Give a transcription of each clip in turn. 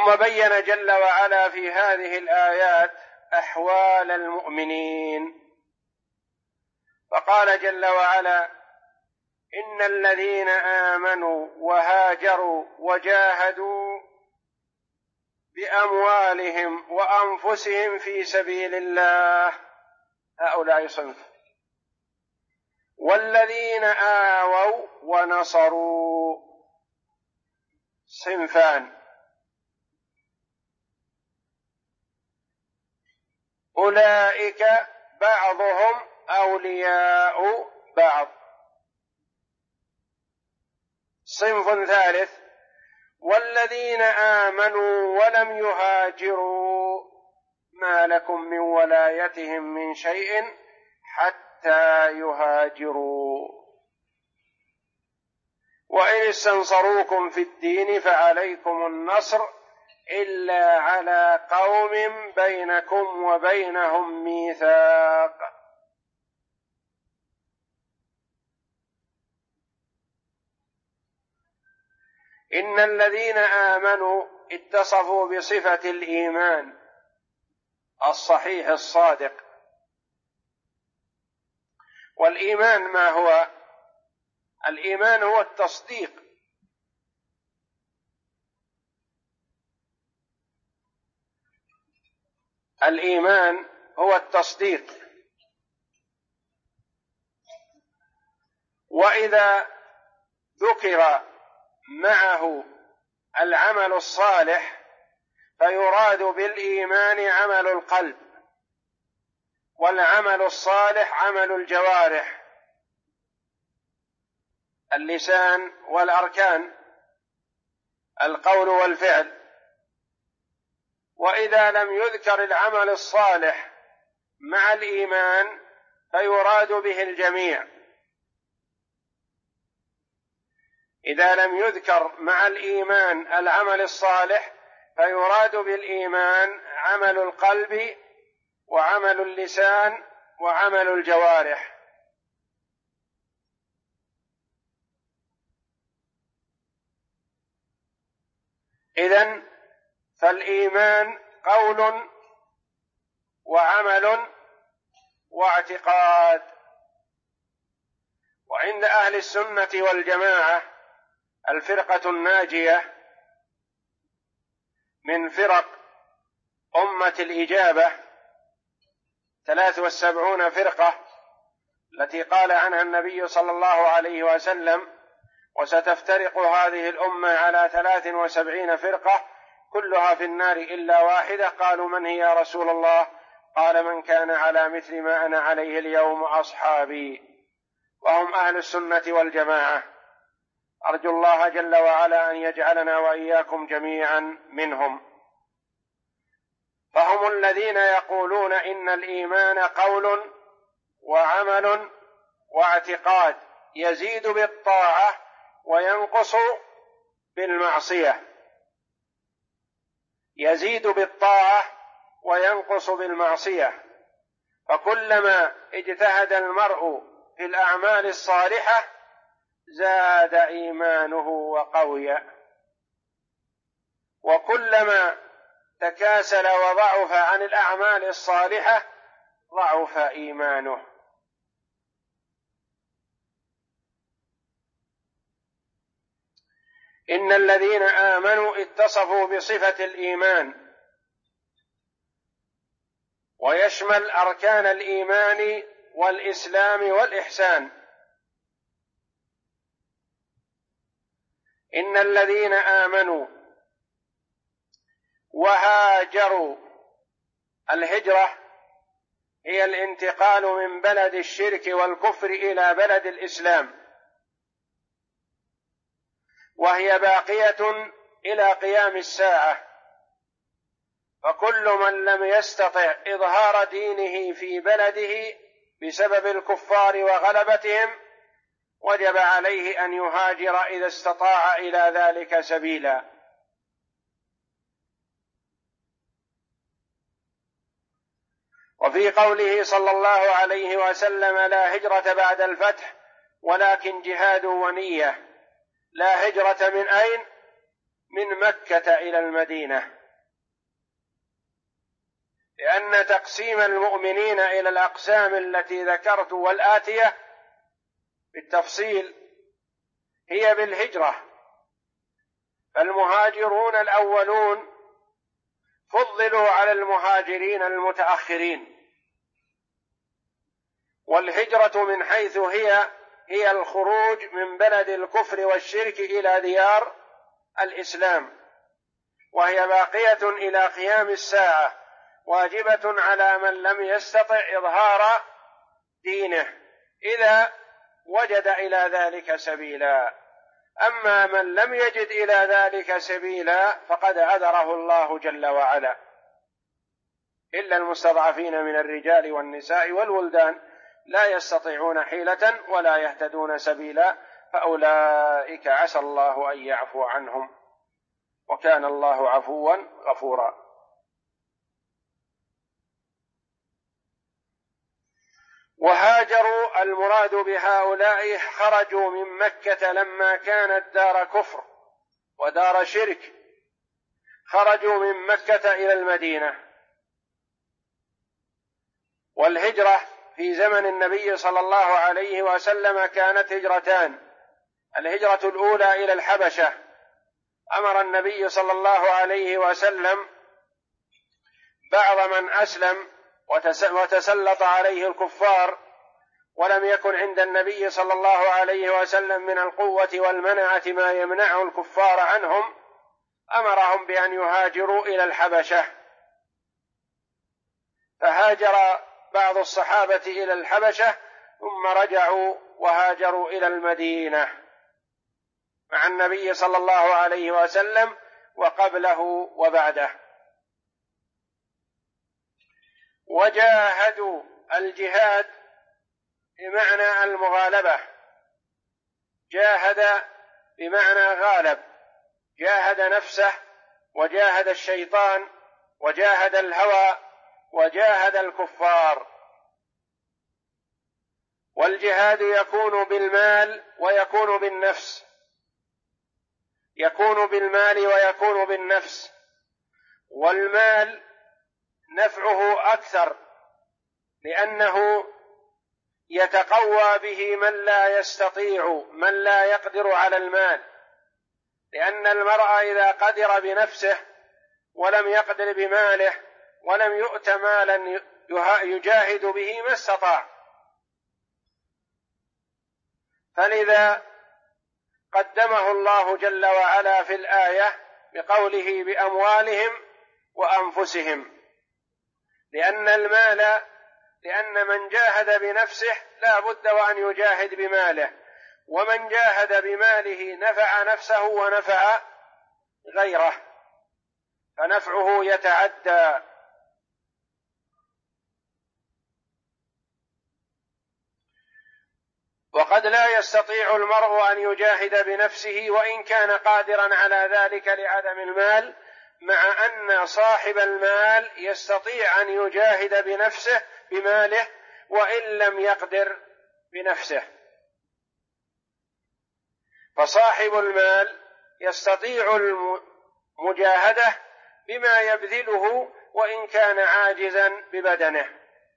ثم بين جل وعلا في هذه الآيات أحوال المؤمنين، فقال جل وعلا: إن الذين آمنوا وهاجروا وجاهدوا بأموالهم وأنفسهم في سبيل الله هؤلاء صنف، والذين آووا ونصروا صنفان، أولئك بعضهم أولياء بعض. صنف ثالث: والذين آمنوا ولم يهاجروا ما لكم من ولايتهم من شيء حتى يهاجروا، وإن استنصروكم في الدين فعليكم النصر إلا على قوم بينكم وبينهم ميثاق. إن الذين آمنوا اتصفوا بصفة الإيمان الصحيح الصادق. والإيمان ما هو؟ الإيمان هو التصديق، الإيمان هو التصديق. وإذا ذكر معه العمل الصالح فيراد بالإيمان عمل القلب، والعمل الصالح عمل الجوارح، اللسان والأركان، القول والفعل. وإذا لم يذكر العمل الصالح مع الإيمان فيراد به الجميع. إذا لم يذكر مع الإيمان العمل الصالح فيراد بالإيمان عمل القلب وعمل اللسان وعمل الجوارح. إذن فالإيمان قول وعمل واعتقاد. وعند أهل السنة والجماعة الفرقة الناجية من فرق أمة الإجابة 73 فرقة التي قال عنها النبي صلى الله عليه وسلم: وستفترق هذه الأمة على 73 فرقة كلها في النار إلا واحدة. قالوا: من هي يا رسول الله؟ قال: من كان على مثل ما أنا عليه اليوم أصحابي. وهم أهل السنة والجماعة. أرجو الله جل وعلا أن يجعلنا وإياكم جميعا منهم. فهم الذين يقولون إن الإيمان قول وعمل واعتقاد، يزيد بالطاعة وينقص بالمعصية، يزيد بالطاعة وينقص بالمعصية. فكلما اجتهد المرء في الأعمال الصالحة زاد إيمانه وقوي، وكلما تكاسل وضعف عن الأعمال الصالحة ضعف إيمانه. إن الذين آمنوا اتصفوا بصفة الإيمان، ويشمل أركان الإيمان والإسلام والإحسان. إن الذين آمنوا وهاجروا. الهجرة هي الانتقال من بلد الشرك والكفر إلى بلد الإسلام، وهي باقية إلى قيام الساعة. فكل من لم يستطع إظهار دينه في بلده بسبب الكفار وغلبتهم وجب عليه أن يهاجر إذا استطاع إلى ذلك سبيلا. وفي قوله صلى الله عليه وسلم: لا هجرة بعد الفتح ولكن جهاد ونية. لا هجرة من أين؟ من مكة إلى المدينة، لأن تقسيم المؤمنين إلى الأقسام التي ذكرت والآتية بالتفصيل هي بالهجرة. فالمهاجرون الأولون فضلوا على المهاجرين المتأخرين، والهجرة من حيث هي الخروج من بلد الكفر والشرك إلى ديار الإسلام، وهي باقية إلى قيام الساعة، واجبة على من لم يستطع إظهار دينه إذا وجد إلى ذلك سبيلا. أما من لم يجد إلى ذلك سبيلا فقد عذره الله جل وعلا، إلا المستضعفين من الرجال والنساء والولدان لا يستطيعون حيلة ولا يهتدون سبيلا، فأولئك عسى الله أن يعفو عنهم، وكان الله عفوا غفورا. وهاجروا المراد بهؤلاء خرجوا من مكة لما كانت دار كفر ودار شرك، خرجوا من مكة إلى المدينة. والهجرة في زمن النبي صلى الله عليه وسلم كانت هجرتان: الهجرة الأولى إلى الحبشة، أمر النبي صلى الله عليه وسلم بعض من أسلم وتسلط عليه الكفار ولم يكن عند النبي صلى الله عليه وسلم من القوة والمنعة ما يمنع الكفار عنهم، أمرهم بأن يهاجروا إلى الحبشة، فهاجر بعض الصحابة إلى الحبشة ثم رجعوا وهاجروا إلى المدينة مع النبي صلى الله عليه وسلم وقبله وبعده. وجاهدوا الجهاد بمعنى المغالبة، جاهد بمعنى غالب، جاهد نفسه وجاهد الشيطان وجاهد الهوى وجاهد الكفار. والجهاد يكون بالمال ويكون بالنفس، يكون بالمال ويكون بالنفس. والمال نفعه أكثر لأنه يتقوى به من لا يستطيع، من لا يقدر على المال، لأن المرء إذا قدر بنفسه ولم يقدر بماله ولم يؤت مالا يجاهد به ما استطاع. فلذا قدمه الله جل وعلا في الآية بقوله بأموالهم وأنفسهم، لأن من جاهد بنفسه لا بد وأن يجاهد بماله، ومن جاهد بماله نفع نفسه ونفع غيره، فنفعه يتعدى. وقد لا يستطيع المرء أن يجاهد بنفسه وإن كان قادرا على ذلك لعدم المال، مع أن صاحب المال يستطيع أن يجاهد بنفسه بماله وإن لم يقدر بنفسه. فصاحب المال يستطيع المجاهدة بما يبذله وإن كان عاجزا ببدنه.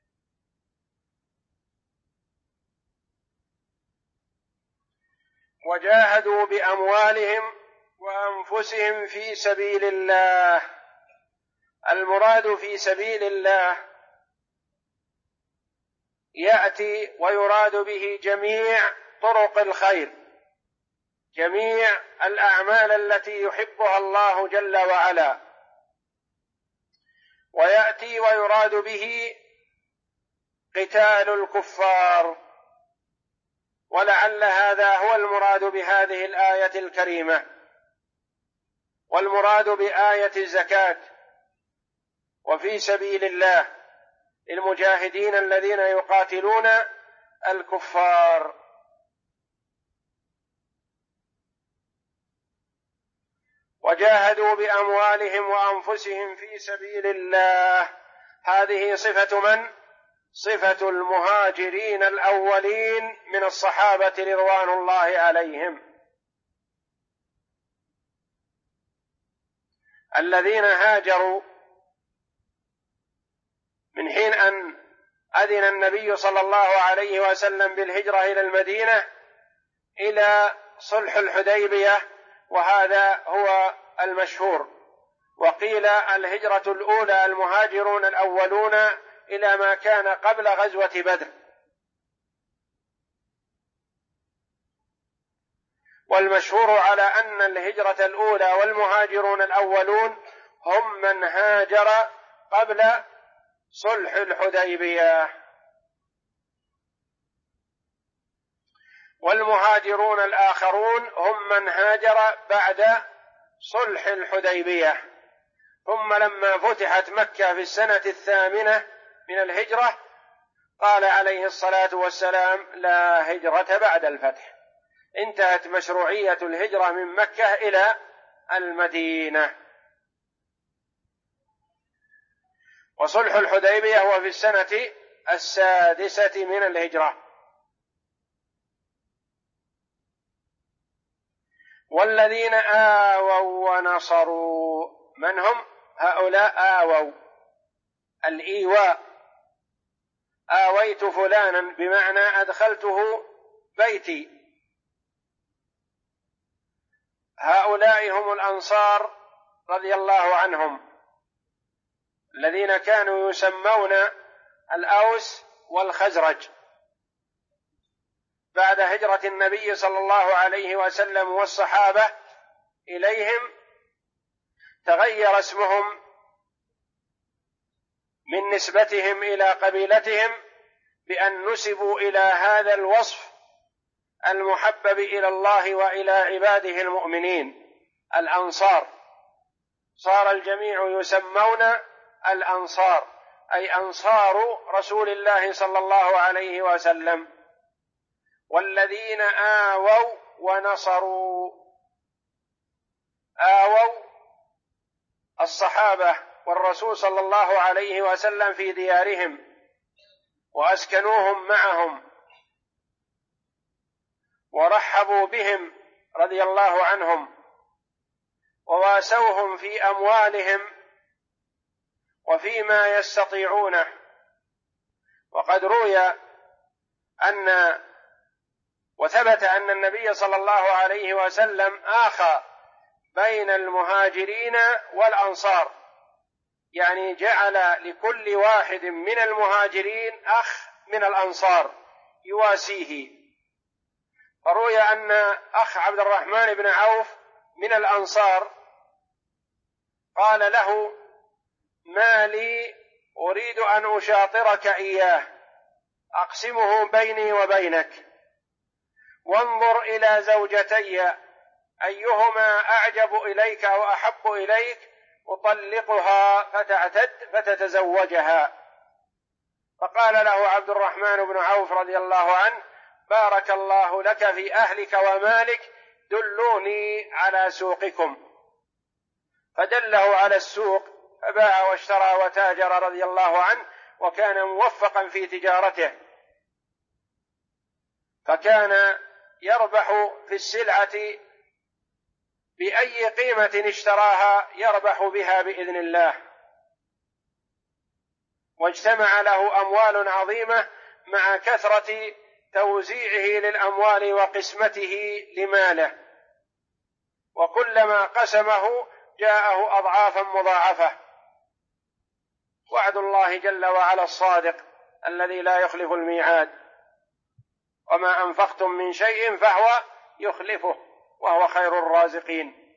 وجاهدوا بأموالهم وأنفسهم في سبيل الله. المراد في سبيل الله يأتي ويراد به جميع طرق الخير، جميع الأعمال التي يحبها الله جل وعلا، ويأتي ويراد به قتال الكفار. ولعل هذا هو المراد بهذه الآية الكريمة، والمراد بآية الزكاة وفي سبيل الله المجاهدين الذين يقاتلون الكفار. وجاهدوا بأموالهم وأنفسهم في سبيل الله، هذه صفة من؟ صفة المهاجرين الأولين من الصحابة رضوان الله عليهم. الذين هاجروا من حين أن أذن النبي صلى الله عليه وسلم بالهجرة إلى المدينة إلى صلح الحديبية، وهذا هو المشهور. وقيل الهجرة الأولى المهاجرون الأولون إلى ما كان قبل غزوة بدر. والمشهور على أن الهجرة الأولى والمهاجرون الأولون هم من هاجر قبل صلح الحديبية، والمهاجرون الآخرون هم من هاجر بعد صلح الحديبية. ثم لما فتحت مكة في السنة 8 من الهجرة قال عليه الصلاة والسلام: لا هجرة بعد الفتح. انتهت مشروعية الهجرة من مكة إلى المدينة. وصلح الحديبية هو في السنة 6 من الهجرة. والذين آووا ونصروا، من هم هؤلاء؟ آووا، الإيواء، آويت فلانا بمعنى أدخلته بيتي. هؤلاء هم الأنصار رضي الله عنهم، الذين كانوا يسمون الأوس والخزرج. بعد هجرة النبي صلى الله عليه وسلم والصحابة إليهم تغير اسمهم من نسبتهم إلى قبيلتهم بأن نسبوا إلى هذا الوصف المحبب إلى الله وإلى عباده المؤمنين، الأنصار. صار الجميع يسمون الأنصار، أي أنصار رسول الله صلى الله عليه وسلم. والذين آووا ونصروا، آووا الصحابة والرسول صلى الله عليه وسلم في ديارهم وأسكنوهم معهم ورحبوا بهم رضي الله عنهم وواسوهم في أموالهم وفيما يستطيعونه. وقد روي وثبت أن النبي صلى الله عليه وسلم آخى بين المهاجرين والأنصار، يعني جعل لكل واحد من المهاجرين أخ من الأنصار يواسيه. فروي أن أخ عبد الرحمن بن عوف من الأنصار قال له: ما لي أريد أن أشاطرك إياه، أقسمه بيني وبينك، وانظر إلى زوجتي أيهما أعجب إليك أو أحب إليك أطلقها فتعتد فتتزوجها. فقال له عبد الرحمن بن عوف رضي الله عنه: بارك الله لك في أهلك ومالك، دلوني على سوقكم. فدله على السوق فباع واشترى وتاجر رضي الله عنه، وكان موفقا في تجارته، فكان يربح في السلعة بأي قيمة اشتراها يربح بها بإذن الله. واجتمع له أموال عظيمة مع كثرة توزيعه للأموال وقسمته لماله، وكلما قسمه جاءه أضعافا مضاعفة. وعد الله جل وعلا الصادق الذي لا يخلف الميعاد: وما أنفقتم من شيء فهو يخلفه وهو خير الرازقين.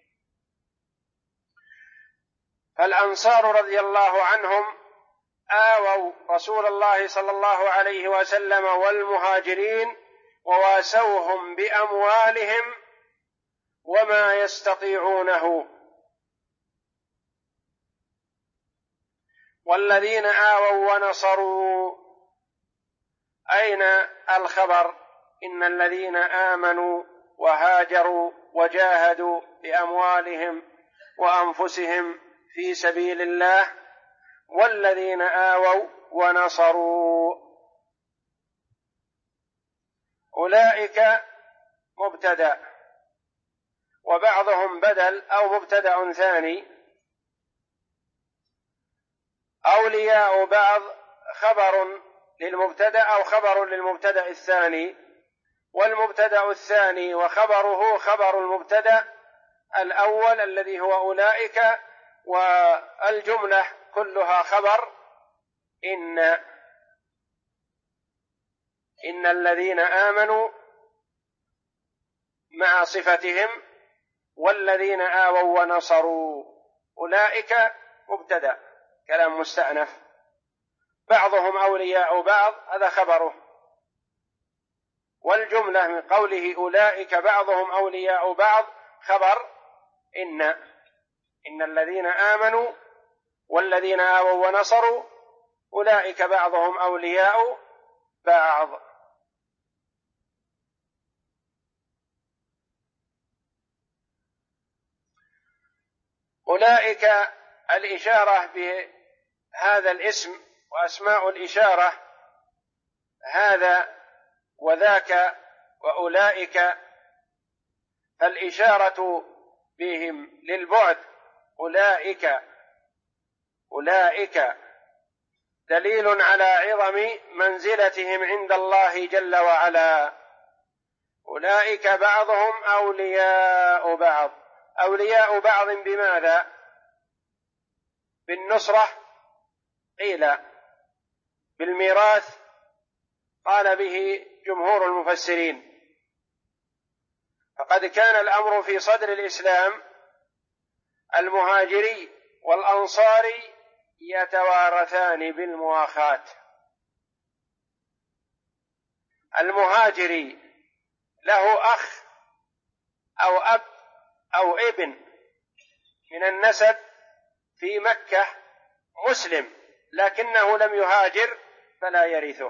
فالأنصار رضي الله عنهم آووا رسول الله صلى الله عليه وسلم والمهاجرين وواسوهم بأموالهم وما يستطيعونه. والذين آووا ونصروا، أين الخبر؟ إن الذين آمنوا وهاجروا وجاهدوا بأموالهم وأنفسهم في سبيل الله، والذين آووا ونصروا، أولئك مبتدأ، وبعضهم بدل أو مبتدأ ثاني، أولياء بعض خبر للمبتدأ أو خبر للمبتدأ الثاني، والمبتدأ الثاني وخبره خبر المبتدأ الأول الذي هو أولئك، والجملة كلها خبر إن الذين آمنوا مع صفتهم والذين آووا ونصروا. أولئك مبتدأ كلام مستأنف، بعضهم أولياء بعض هذا خبره، والجملة من قوله أولئك بعضهم أولياء بعض خبر إن الذين آمنوا والذين آووا ونصروا أولئك بعضهم أولياء بعض. أولئك الإشارة بهذا الاسم، وأسماء الإشارة هذا وذاك وأولئك، فالإشارة بهم للبعد أولئك دليل على عظم منزلتهم عند الله جل وعلا. أولئك بعضهم أولياء بعض. أولياء بعض بماذا؟ بالنصرة قيل، بالميراث قال به جمهور المفسرين. فقد كان الأمر في صدر الإسلام المهاجري والأنصاري يتوارثان بالمؤاخاة. المهاجري له أخ أو أب أو ابن من النسب في مكة مسلم لكنه لم يهاجر فلا يرثه،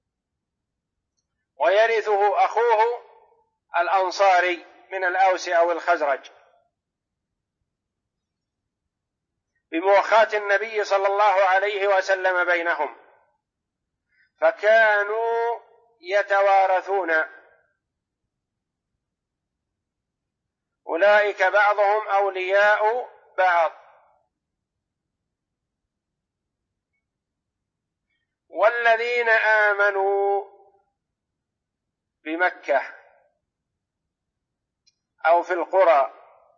ويرثه أخوه الأنصاري من الأوس أو الخزرج بمؤاخاة النبي صلى الله عليه وسلم بينهم، فكانوا يتوارثون. أولئك بعضهم أولياء بعض. والذين آمنوا بمكة أو في القرى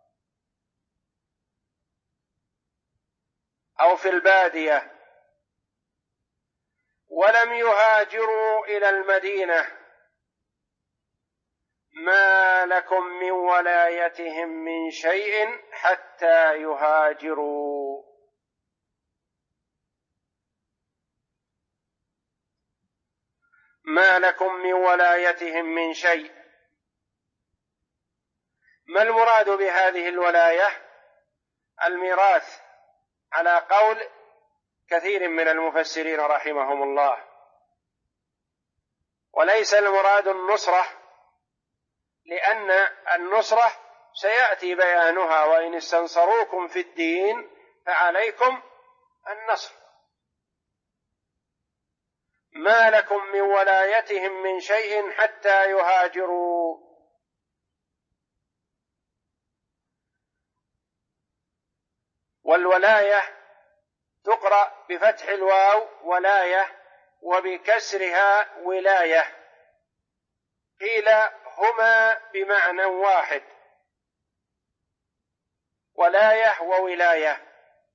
أو في البادية ولم يهاجروا إلى المدينة ما لكم من ولايتهم من شيء حتى يهاجروا. ما لكم من ولايتهم من شيء. ما المراد بهذه الولاية؟ الميراث على قول كثير من المفسرين رحمهم الله، وليس المراد النصرة، لأن النصرة سيأتي بيانها: وإن استنصروكم في الدين فعليكم النصر. ما لكم من ولايتهم من شيء حتى يهاجروا. والولاية تقرأ بفتح الواو ولاية وبكسرها ولاية، قيل هما بمعنى واحد، ولاية وولاية،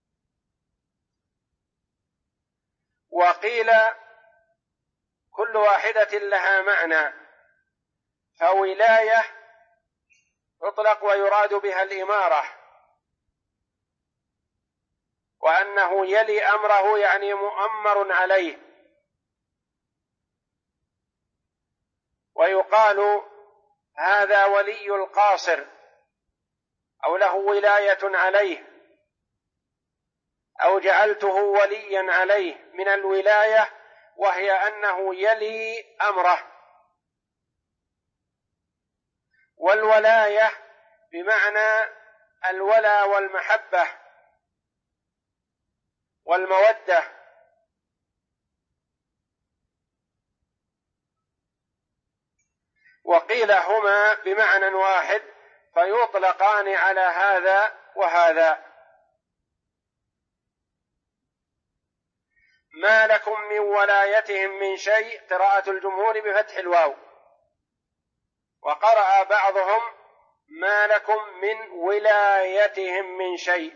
وقيل كل واحدة لها معنى. فولاية تطلق ويراد بها الإمارة، وأنه يلي أمره يعني مؤمر عليه، ويقال هذا ولي القاصر أو له ولاية عليه أو جعلته وليا عليه من الولاية، وهي أنه يلي أمره. والولاية بمعنى الولا والمحبة والمودة. وقيل هما بمعنى واحد فيطلقان على هذا وهذا. ما لكم من ولايتهم من شيء، قراءة الجمهور بفتح الواو، وقرأ بعضهم ما لكم من ولايتهم من شيء،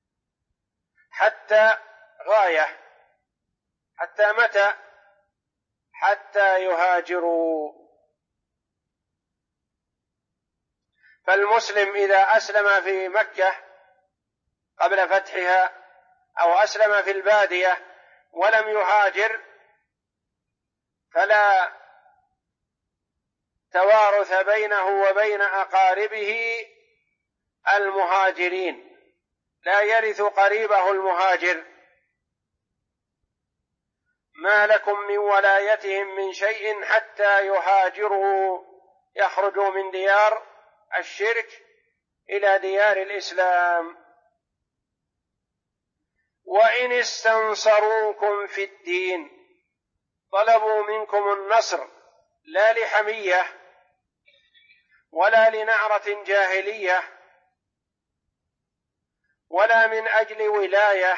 حتى غاية، حتى متى؟ حتى يهاجروا. فالمسلم إذا أسلم في مكة قبل فتحها أو أسلم في البادية ولم يهاجر فلا توارث بينه وبين أقاربه المهاجرين، لا يرث قريبه المهاجر. ما لكم من ولايتهم من شيء حتى يهاجروا، يخرجوا من ديار الشرك إلى ديار الإسلام. وإن استنصروكم في الدين، طلبوا منكم النصر لا لحمية ولا لنعرة جاهلية ولا من أجل ولاية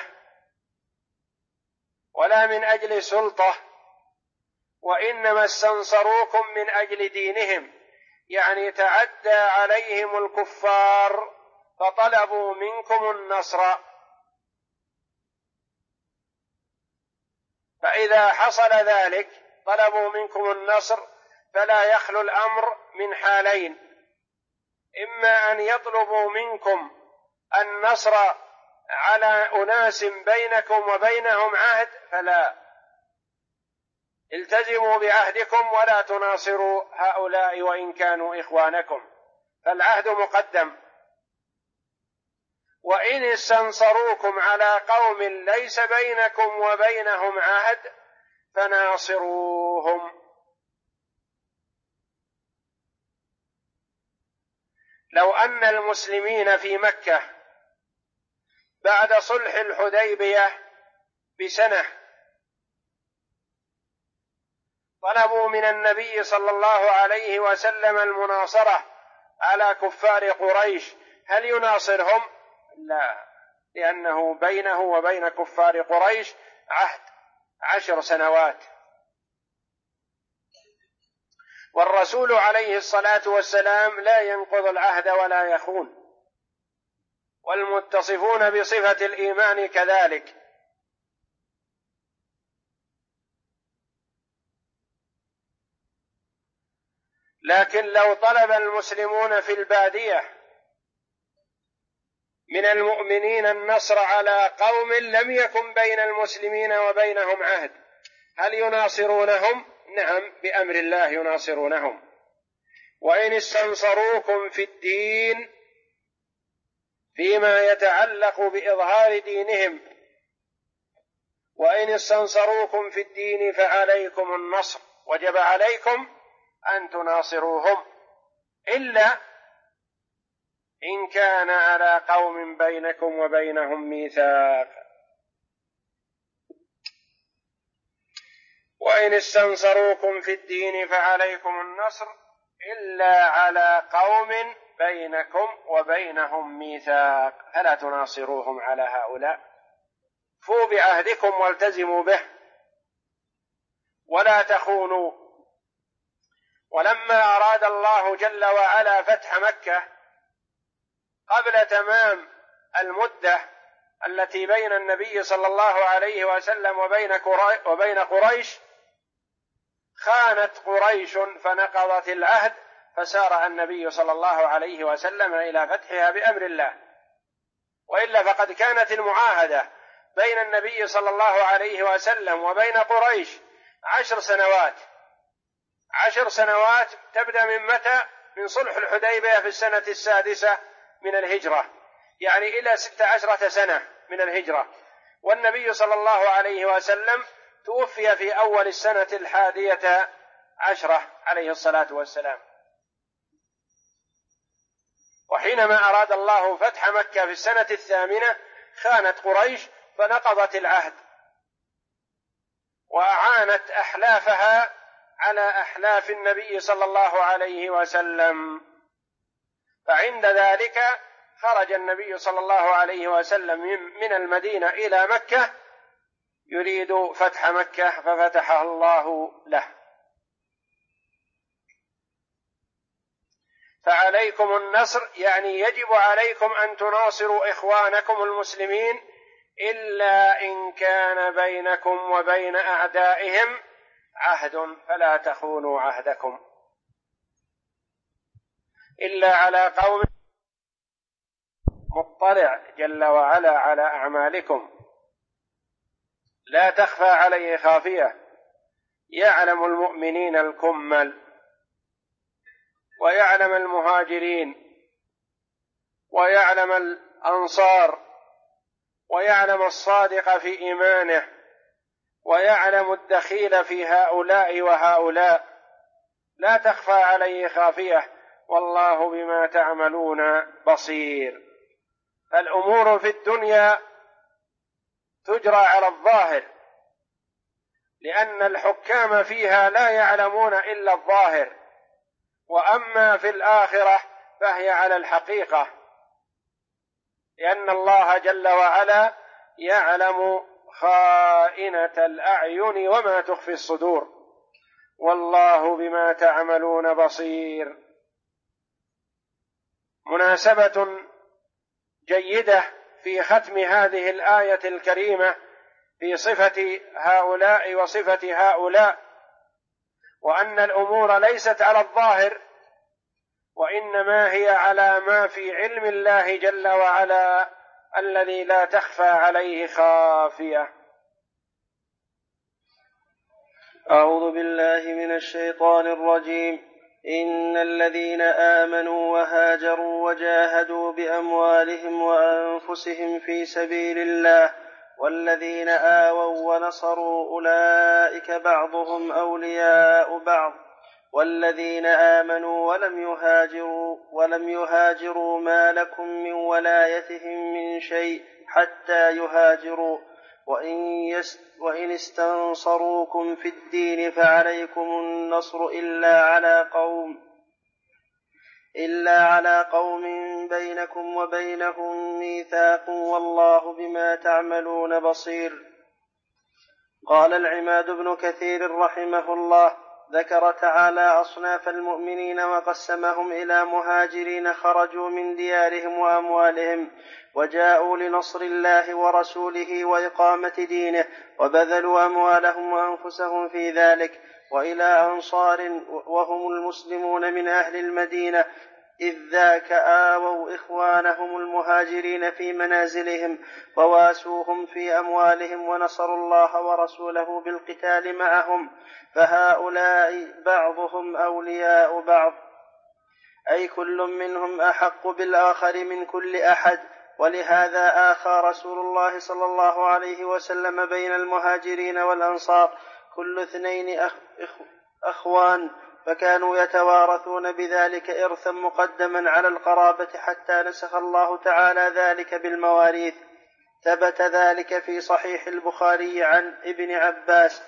ولا من أجل سلطة، وإنما استنصروكم من أجل دينهم، يعني تعدى عليهم الكفار فطلبوا منكم النصر. فإذا حصل ذلك طلبوا منكم النصر فلا يخلو الأمر من حالين: إما أن يطلبوا منكم النصر على أناس بينكم وبينهم عهد، فلا، التزموا بعهدكم ولا تناصروا هؤلاء وإن كانوا إخوانكم، فالعهد مقدم. وإن استنصروكم على قوم ليس بينكم وبينهم عهد فناصروهم. لو أن المسلمين في مكة بعد صلح الحديبية بسنة طلبوا من النبي صلى الله عليه وسلم المناصرة على كفار قريش، هل يناصرهم؟ لا، لأنه بينه وبين كفار قريش عهد 10 سنوات، والرسول عليه الصلاة والسلام لا ينقض العهد ولا يخون، والمتصفون بصفة الإيمان كذلك. لكن لو طلب المسلمون في البادية من المؤمنين النصر على قوم لم يكن بين المسلمين وبينهم عهد، هل يناصرونهم؟ نعم، بأمر الله يناصرونهم. وإن استنصروكم في الدين فيما يتعلق بإظهار دينهم، وإن استنصروكم في الدين فعليكم النصر، وجب عليكم أن تناصروهم، إلا إن كان على قوم بينكم وبينهم ميثاق. وإن استنصروكم في الدين فعليكم النصر إلا على قوم بينكم وبينهم ميثاق، فلا تناصروهم على هؤلاء. فوا بعهدكم والتزموا به ولا تخونوا. ولما أراد الله جل وعلا فتح مكة قبل تمام المدة التي بين النبي صلى الله عليه وسلم وبين قريش، خانت قريش فنقضت العهد، فسارع النبي صلى الله عليه وسلم إلى فتحها بأمر الله. وإلا فقد كانت المعاهدة بين النبي صلى الله عليه وسلم وبين قريش 10 سنوات. 10 سنوات تبدأ من متى؟ من صلح الحديبية في السنة 6 من الهجرة، يعني إلى 16 سنة من الهجرة. والنبي صلى الله عليه وسلم توفي في أول السنة 11 عليه الصلاة والسلام. وحينما أراد الله فتح مكة في السنة 8 خانت قريش فنقضت العهد، وأعانت أحلافها على أحلاف النبي صلى الله عليه وسلم. فعند ذلك خرج النبي صلى الله عليه وسلم من المدينة إلى مكة يريد فتح مكة ففتحها الله له. فعليكم النصر، يعني يجب عليكم أن تناصروا إخوانكم المسلمين، إلا إن كان بينكم وبين أعدائهم عهد فلا تخونوا عهدكم، إلا على قوم مطلع جل وعلا على أعمالكم لا تخفى عليه خافية، يعلم المؤمنين الكمل ويعلم المهاجرين ويعلم الأنصار ويعلم الصادق في إيمانه ويعلم الدخيل في هؤلاء وهؤلاء، لا تخفى عليه خافية، والله بما تعملون بصير. الأمور في الدنيا تجرى على الظاهر، لأن الحكام فيها لا يعلمون إلا الظاهر، وأما في الآخرة فهي على الحقيقة، لأن الله جل وعلا يعلم خائنة الأعين وما تخفي الصدور، والله بما تعملون بصير. مناسبة جيدة في ختم هذه الآية الكريمة في صفة هؤلاء وصفة هؤلاء، وأن الأمور ليست على الظاهر، وإنما هي على ما في علم الله جل وعلا الذي لا تخفى عليه خافية. أعوذ بالله من الشيطان الرجيم. إن الذين آمنوا وهاجروا وجاهدوا بأموالهم وأنفسهم في سبيل الله والذين آووا ونصروا أولئك بعضهم أولياء بعض، والذين آمنوا ولم يهاجروا ما لكم من ولايتهم من شيء حتى يهاجروا، وإن استنصروكم في الدين فعليكم النصر إلا على قوم بينكم وبينهم ميثاق، والله بما تعملون بصير. قال العماد بن كثير رحمه الله: ذكر تعالى أصناف المؤمنين وقسمهم إلى مهاجرين خرجوا من ديارهم وأموالهم وجاءوا لنصر الله ورسوله وإقامة دينه وبذلوا أموالهم وأنفسهم في ذلك، وإلى أنصار وهم المسلمون من أهل المدينة، إذ ذاك آووا إخوانهم المهاجرين في منازلهم وواسوهم في أموالهم ونصروا الله ورسوله بالقتال معهم، فهؤلاء بعضهم أولياء بعض، أي كل منهم أحق بالآخر من كل أحد. ولهذا آخى رسول الله صلى الله عليه وسلم بين المهاجرين والأنصار كل اثنين أخوان، فكانوا يتوارثون بذلك إرثا مقدما على القرابة حتى نسخ الله تعالى ذلك بالمواريث. ثبت ذلك في صحيح البخاري عن ابن عباس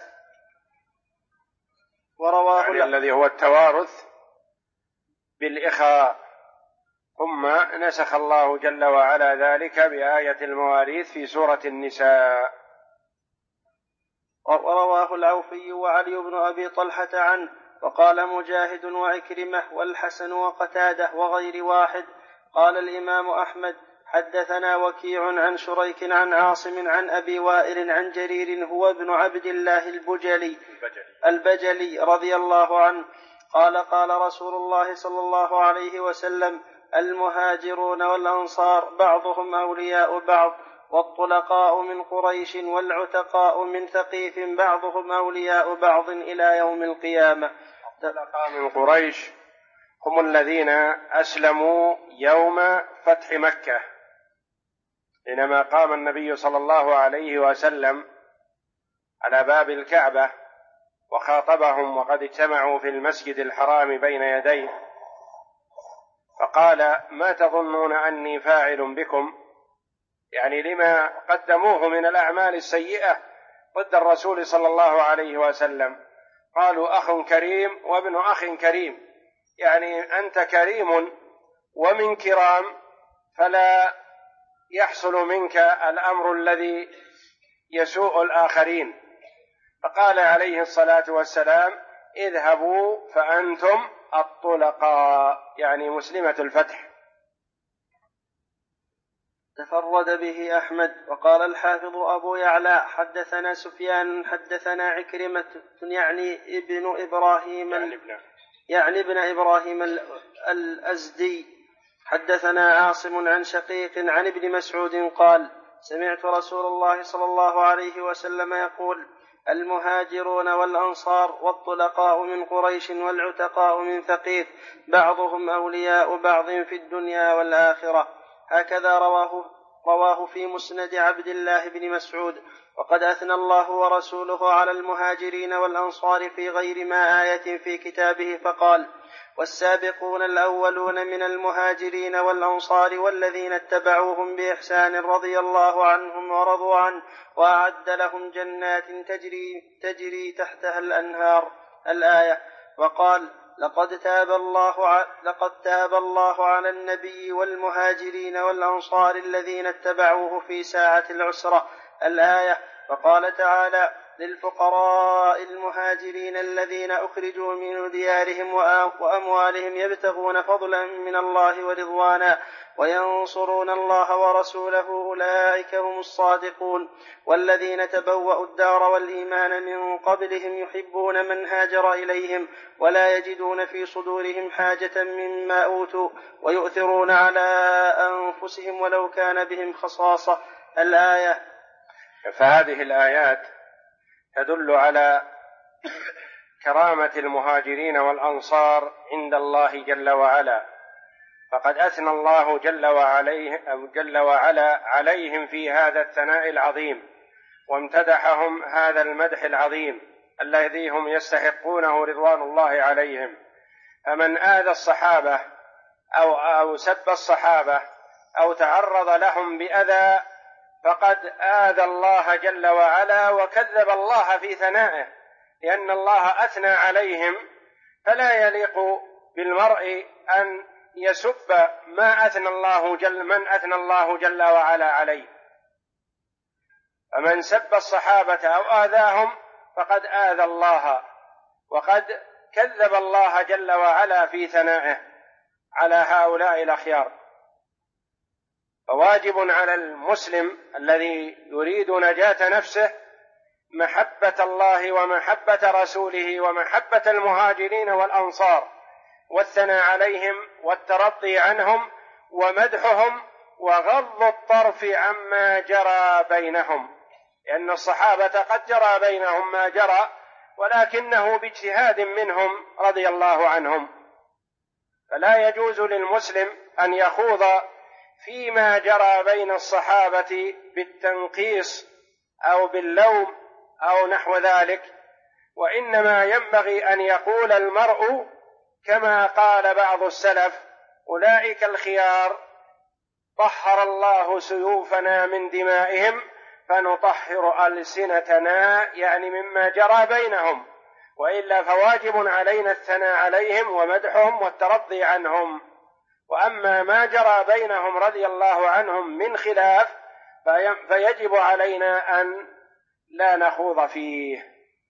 ورواه الذي هو التوارث بالإخاء، ثم نسخ الله جل وعلا ذلك بآية المواريث في سورة النساء. ورواه العوفي وعلي بن أبي طلحة عنه، وقال مجاهد وعكرمة والحسن وقتادة وغير واحد. قال الإمام أحمد: حدثنا وكيع عن شريك عن عاصم عن أبي وائل عن جرير هو ابن عبد الله البجلي رضي الله عنه قال: قال رسول الله صلى الله عليه وسلم: المهاجرون والأنصار بعضهم أولياء بعض، والطلقاء من قريش والعتقاء من ثقيف بعضهم أولياء بعض إلى يوم القيامة. الطلقاء من قريش هم الذين أسلموا يوم فتح مكة، حينما قام النبي صلى الله عليه وسلم على باب الكعبة وخاطبهم وقد اجتمعوا في المسجد الحرام بين يديه، فقال: ما تظنون أني فاعل بكم؟ يعني لما قدموه من الأعمال السيئة ضد الرسول صلى الله عليه وسلم. قالوا: أخ كريم وابن أخ كريم، يعني أنت كريم ومن كرام، فلا يحصل منك الأمر الذي يسوء الآخرين، فقال عليه الصلاة والسلام: اذهبوا فأنتم الطلقاء، يعني مسلمة الفتح. تفرد به أحمد. وقال الحافظ أبو يعلى: حدثنا سفيان حدثنا عكرمة يعني ابن إبراهيم الأزدي حدثنا عاصم عن شقيق عن ابن مسعود قال: سمعت رسول الله صلى الله عليه وسلم يقول: المهاجرون والأنصار والطلقاء من قريش والعتقاء من ثقيف بعضهم أولياء بعض في الدنيا والآخرة. هكذا رواه في مسند عبد الله بن مسعود. وقد أثنى الله ورسوله على المهاجرين والأنصار في غير ما آية في كتابه فقال: والسابقون الأولون من المهاجرين والأنصار والذين اتبعوهم بإحسان رضي الله عنهم ورضوا عنه وأعد لهم جنات تجري تحتها الأنهار. الآية. وقال: لقد تاب الله على النبي والمهاجرين والأنصار الذين اتبعوه في ساعة العسرة. الآية. وقال تعالى: للفقراء المهاجرين الذين أخرجوا من ديارهم وأموالهم يبتغون فضلا من الله ورضوانا وينصرون الله ورسوله أولئك هم الصادقون. والذين تبوأوا الدار والإيمان من قبلهم يحبون من هاجر إليهم ولا يجدون في صدورهم حاجة مما أوتوا ويؤثرون على أنفسهم ولو كان بهم خصاصة. الآية. فهذه الآيات تدل على كرامة المهاجرين والأنصار عند الله جل وعلا، فقد أثنى الله جل وعلا عليهم في هذا الثناء العظيم، وامتدحهم هذا المدح العظيم الذي هم يستحقونه رضوان الله عليهم. فمن آذى الصحابة أو سب الصحابة أو تعرض لهم بأذى فقد آذى الله جل وعلا وكذب الله في ثنائه، لأن الله أثنى عليهم، فلا يليق بالمرء أن يسب من أثنى الله جل وعلا عليه. فمن سب الصحابة أو آذاهم فقد آذى الله وقد كذب الله جل وعلا في ثنائه على هؤلاء الأخيار. فواجب على المسلم الذي يريد نجاة نفسه محبة الله ومحبة رسوله ومحبة المهاجرين والأنصار، والثناء عليهم والترضي عنهم ومدحهم وغض الطرف عما جرى بينهم، لأن الصحابة قد جرى بينهم ما جرى ولكنه باجتهاد منهم رضي الله عنهم. فلا يجوز للمسلم أن يخوض فيما جرى بين الصحابة بالتنقيص أو باللوم أو نحو ذلك، وإنما ينبغي أن يقول المرء كما قال بعض السلف: أولئك الخيار طهر الله سيوفنا من دمائهم فنطهر ألسنتنا، يعني مما جرى بينهم، وإلا فواجب علينا الثناء عليهم ومدحهم والترضي عنهم. وأما ما جرى بينهم رضي الله عنهم من خلاف فيجب علينا أن لا نخوض فيه.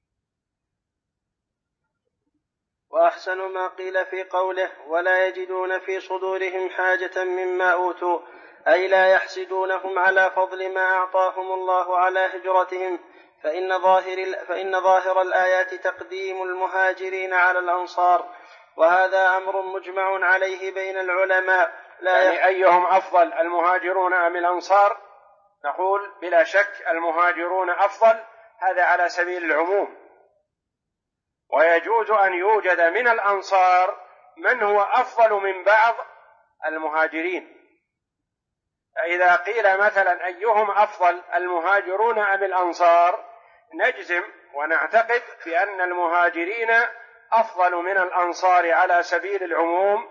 وأحسن ما قيل في قوله: ولا يجدون في صدورهم حاجة مما أوتوا، أي لا يحسدونهم على فضل ما أعطاهم الله على هجرتهم، فإن ظاهر الآيات تقديم المهاجرين على الأنصار، وهذا أمر مجمع عليه بين العلماء. يعني أيهم أفضل، المهاجرون أم الأنصار؟ نقول بلا شك المهاجرون أفضل، هذا على سبيل العموم، ويجوز أن يوجد من الأنصار من هو أفضل من بعض المهاجرين. فإذا قيل مثلا أيهم أفضل، المهاجرون أم الأنصار، نجزم ونعتقد بأن المهاجرين أفضل من الأنصار على سبيل العموم،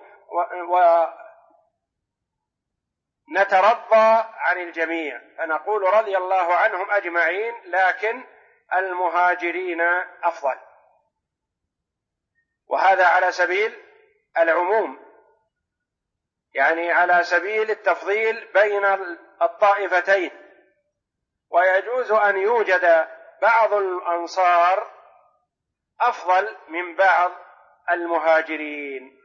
ونترضى عن الجميع فنقول رضي الله عنهم أجمعين، لكن المهاجرين أفضل، وهذا على سبيل العموم، يعني على سبيل التفضيل بين الطائفتين. ويجوز أن يوجد بعض الأنصار أفضل من بعض المهاجرين.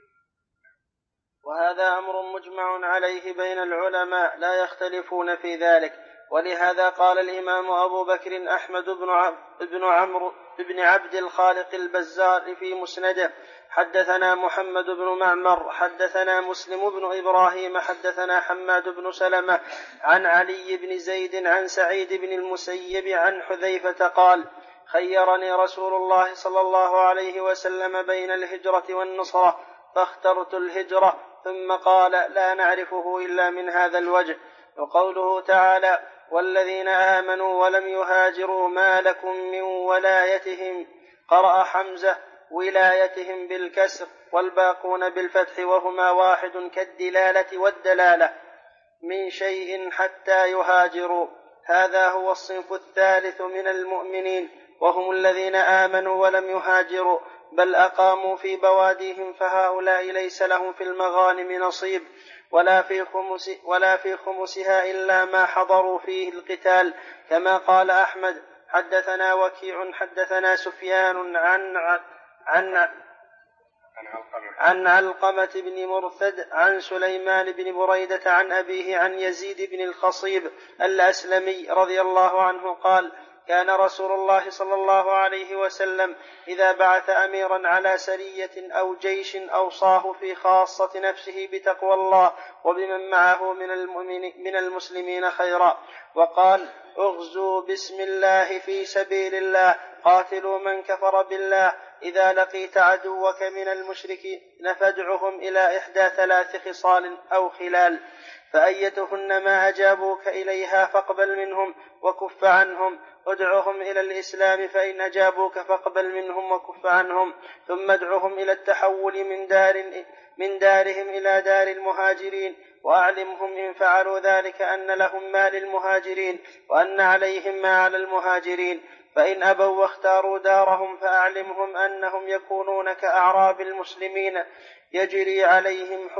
وهذا أمر مجمع عليه بين العلماء لا يختلفون في ذلك. ولهذا قال الإمام أبو بكر أحمد بن عمرو بن عبد الخالق البزار في مسنده: حدثنا محمد بن معمر حدثنا مسلم بن إبراهيم حدثنا حماد بن سلمة عن علي بن زيد عن سعيد بن المسيب عن حذيفة قال: خيرني رسول الله صلى الله عليه وسلم بين الهجرة والنصرة فاخترت الهجرة، ثم قال: لا نعرفه إلا من هذا الوجه. وقوله تعالى: والذين آمنوا ولم يهاجروا ما لكم من ولايتهم، قرأ حمزة: ولايتهم بالكسر، والباقون بالفتح، وهما واحد كالدلالة والدلالة، من شيء حتى يهاجروا. هذا هو الصنف الثالث من المؤمنين، وهم الذين آمنوا ولم يهاجروا بل أقاموا في بواديهم، فهؤلاء ليس لهم في المغانم نصيب ولا في خمسها إلا ما حضروا فيه القتال، كما قال أحمد: حدثنا وكيع حدثنا سفيان عن علقمة بن مرثد عن سليمان بن بريدة عن أبيه عن يزيد بن الخصيب الأسلمي رضي الله عنه قال: كان رسول الله صلى الله عليه وسلم إذا بعث أميرا على سرية أو جيش أوصاه في خاصة نفسه بتقوى الله وبمن معه من المسلمين خيرا، وقال: اغزوا بسم الله في سبيل الله، قاتلوا من كفر بالله، إذا لقيت عدوك من المشركين فادعهم إلى إحدى 3 خصال أو خلال، فأيتهن ما أجابوك إليها فاقبل منهم وكف عنهم، ادعهم إلى الإسلام فإن أجابوك فاقبل منهم وكف عنهم، ثم ادعهم إلى التحول من دارهم إلى دار المهاجرين، وأعلمهم إن فعلوا ذلك أن لهم ما للمهاجرين وأن عليهم ما على المهاجرين، فإن أبوا واختاروا دارهم فأعلمهم أنهم يكونون كأعراب المسلمين يجري عليهم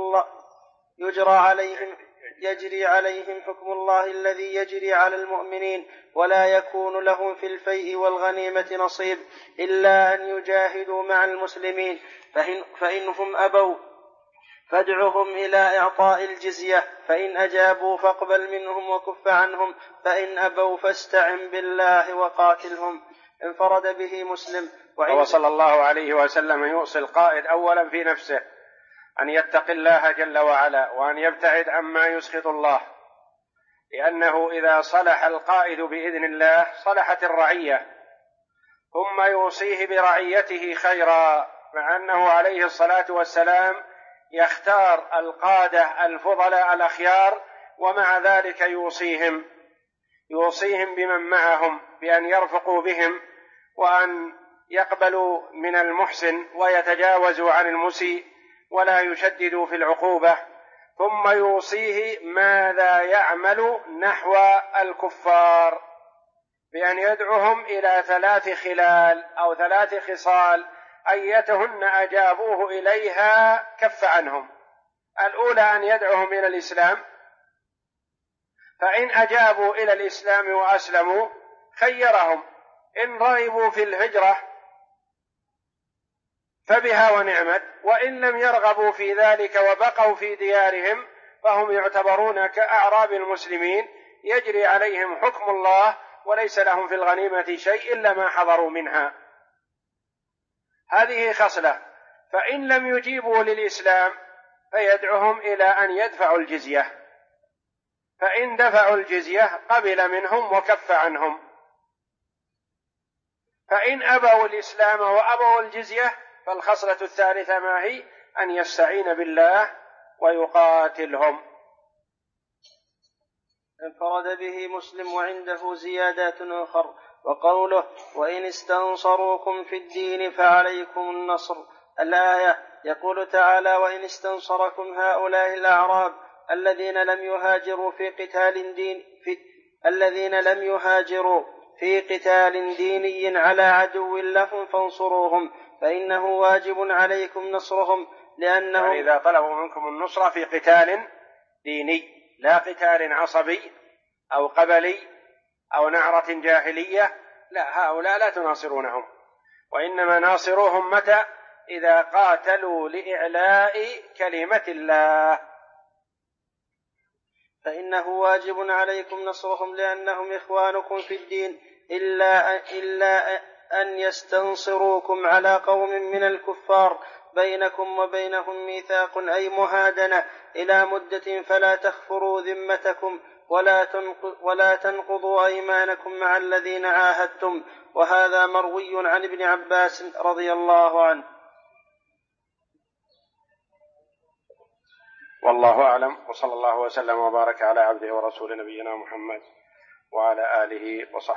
حكم الله الذي يجري على المؤمنين، ولا يكون لهم في الفيء والغنيمة نصيب إلا أن يجاهدوا مع المسلمين، فإنهم أبوا فادعهم إلى إعطاء الجزية، فإن أجابوا فاقبل منهم وكف عنهم، فإن أبوا فاستعن بالله وقاتلهم. انفرد به مسلم. وصلى الله عليه وسلم يوصي القائد أولا في نفسه أن يتقي الله جل وعلا وأن يبتعد عما يسخط الله، لأنه إذا صلح القائد بإذن الله صلحت الرعية، ثم يوصيه برعيته خيرا، مع أنه عليه الصلاة والسلام يختار القادة الفضلاء الأخيار، ومع ذلك يوصيهم بمن معهم بأن يرفقوا بهم وأن يقبلوا من المحسن ويتجاوزوا عن المسيء ولا يشددوا في العقوبة، ثم يوصيه ماذا يعمل نحو الكفار بأن يدعوهم إلى 3 خلال أو 3 خصال أيتهن أجابوه إليها كف عنهم. الأولى أن يدعوهم إلى الإسلام، فإن أجابوا إلى الإسلام وأسلموا خيرهم، إن رغبوا في الهجرة فبها ونعمت، وإن لم يرغبوا في ذلك وبقوا في ديارهم فهم يعتبرون كأعراب المسلمين يجري عليهم حكم الله وليس لهم في الغنيمة شيء إلا ما حضروا منها. هذه خصلة. فإن لم يجيبوا للإسلام فيدعوهم إلى أن يدفعوا الجزية، فإن دفعوا الجزية قبل منهم وكف عنهم، فإن أبوا الإسلام وأبوا الجزية فالخصلة الثالثة ما هي؟ أن يستعين بالله ويقاتلهم. انفرد به مسلم وعنده زيادات أخرى. وقوله: وإن استنصروكم في الدين فعليكم النصر، الآية. يقول تعالى: وإن استنصركم هؤلاء الأعراب الذين لم يهاجروا في قتال ديني على عدو لهم فانصروهم، فإنه واجب عليكم نصرهم، لأنهم يعني إذا طلبوا منكم النصرة في قتال ديني لا قتال عصبي أو قبلي أو نعرة جاهلية، لا، هؤلاء لا تناصرونهم، وإنما ناصروهم متى؟ إذا قاتلوا لإعلاء كلمة الله، فإنه واجب عليكم نصرهم لأنهم إخوانكم في الدين، إلا أن يستنصروكم على قوم من الكفار بينكم وبينهم ميثاق أي مهادنة إلى مدة، فلا تخفروا ذمتكم ولا تنقضوا أيمانكم مع الذين عاهدتم. وهذا مروي عن ابن عباس رضي الله عنه. والله أعلم، وصلى الله وسلم وبارك على عبده ورسول نبينا محمد وعلى آله وصحبه.